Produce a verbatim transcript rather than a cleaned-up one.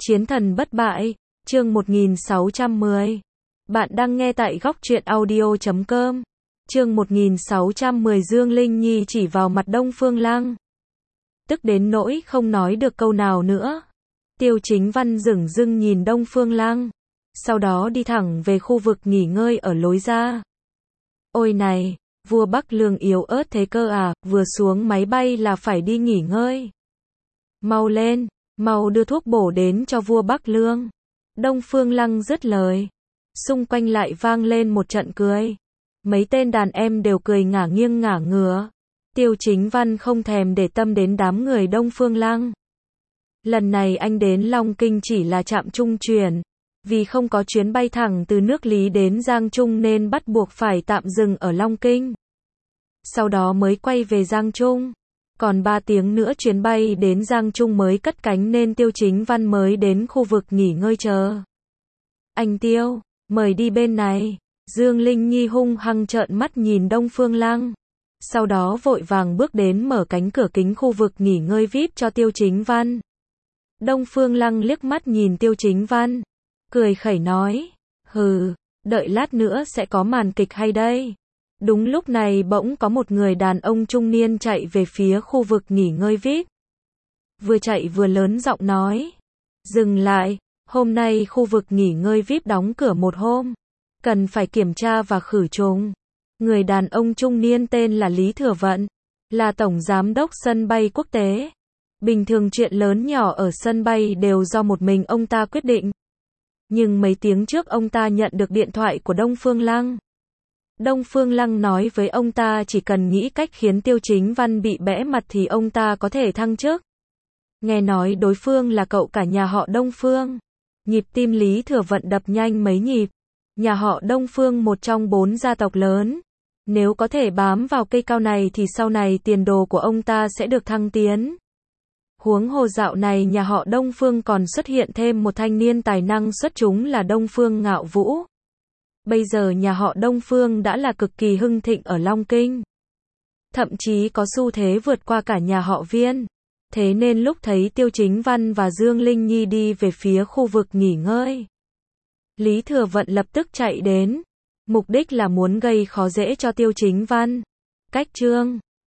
Chiến thần bất bại, chương một nghìn sáu trăm mười. Bạn đang nghe tại góc truyện audio chấm com. Chương một nghìn sáu trăm mười Dương Linh Nhi chỉ vào mặt Đông Phương Lăng. Tức đến nỗi không nói được câu nào nữa. Tiêu Chính Văn dửng dưng nhìn Đông Phương Lăng. Sau đó đi thẳng về khu vực nghỉ ngơi ở lối ra. Ôi này, vua Bắc Lương yếu ớt thế cơ à, vừa xuống máy bay là phải đi nghỉ ngơi. Mau lên, mau đưa thuốc bổ đến cho vua Bắc Lương. Đông Phương Lăng dứt lời. Xung quanh lại vang lên một trận cười. Mấy tên đàn em đều cười ngả nghiêng ngả ngửa. Tiêu Chính Văn không thèm để tâm đến đám người Đông Phương Lăng. Lần này anh đến Long Kinh chỉ là trạm trung chuyển. Vì không có chuyến bay thẳng từ nước Lý đến Giang Trung nên bắt buộc phải tạm dừng ở Long Kinh. Sau đó mới quay về Giang Trung. Còn ba tiếng nữa chuyến bay đến Giang Trung mới cất cánh nên Tiêu Chính Văn mới đến khu vực nghỉ ngơi chờ. Anh Tiêu, mời đi bên này. Dương Linh Nhi hung hăng trợn mắt nhìn Đông Phương Lăng. Sau đó vội vàng bước đến mở cánh cửa kính khu vực nghỉ ngơi vi ai pi cho Tiêu Chính Văn. Đông Phương Lăng liếc mắt nhìn Tiêu Chính Văn. Cười khẩy nói. Hừ, đợi lát nữa sẽ có màn kịch hay đây. Đúng lúc này bỗng có một người đàn ông trung niên chạy về phía khu vực nghỉ ngơi vi ai pi. Vừa chạy vừa lớn giọng nói. Dừng lại, hôm nay khu vực nghỉ ngơi vi ai pi đóng cửa một hôm. Cần phải kiểm tra và khử trùng. Người đàn ông trung niên tên là Lý Thừa Vận. Là tổng giám đốc sân bay quốc tế. Bình thường chuyện lớn nhỏ ở sân bay đều do một mình ông ta quyết định. Nhưng mấy tiếng trước ông ta nhận được điện thoại của Đông Phương Lăng. Đông Phương Lăng nói với ông ta chỉ cần nghĩ cách khiến Tiêu Chính Văn bị bẽ mặt thì ông ta có thể thăng chức. Nghe nói đối phương là cậu cả nhà họ Đông Phương. Nhịp tim Lý Thừa Vận đập nhanh mấy nhịp. Nhà họ Đông Phương một trong bốn gia tộc lớn. Nếu có thể bám vào cây cao này thì sau này tiền đồ của ông ta sẽ được thăng tiến. Huống hồ dạo này nhà họ Đông Phương còn xuất hiện thêm một thanh niên tài năng xuất chúng là Đông Phương Ngạo Vũ. Bây giờ nhà họ Đông Phương đã là cực kỳ hưng thịnh ở Long Kinh. Thậm chí có xu thế vượt qua cả nhà họ Viên. Thế nên lúc thấy Tiêu Chính Văn và Dương Linh Nhi đi về phía khu vực nghỉ ngơi, Lý Thừa Vận lập tức chạy đến. Mục đích là muốn gây khó dễ cho Tiêu Chính Văn. Cách chương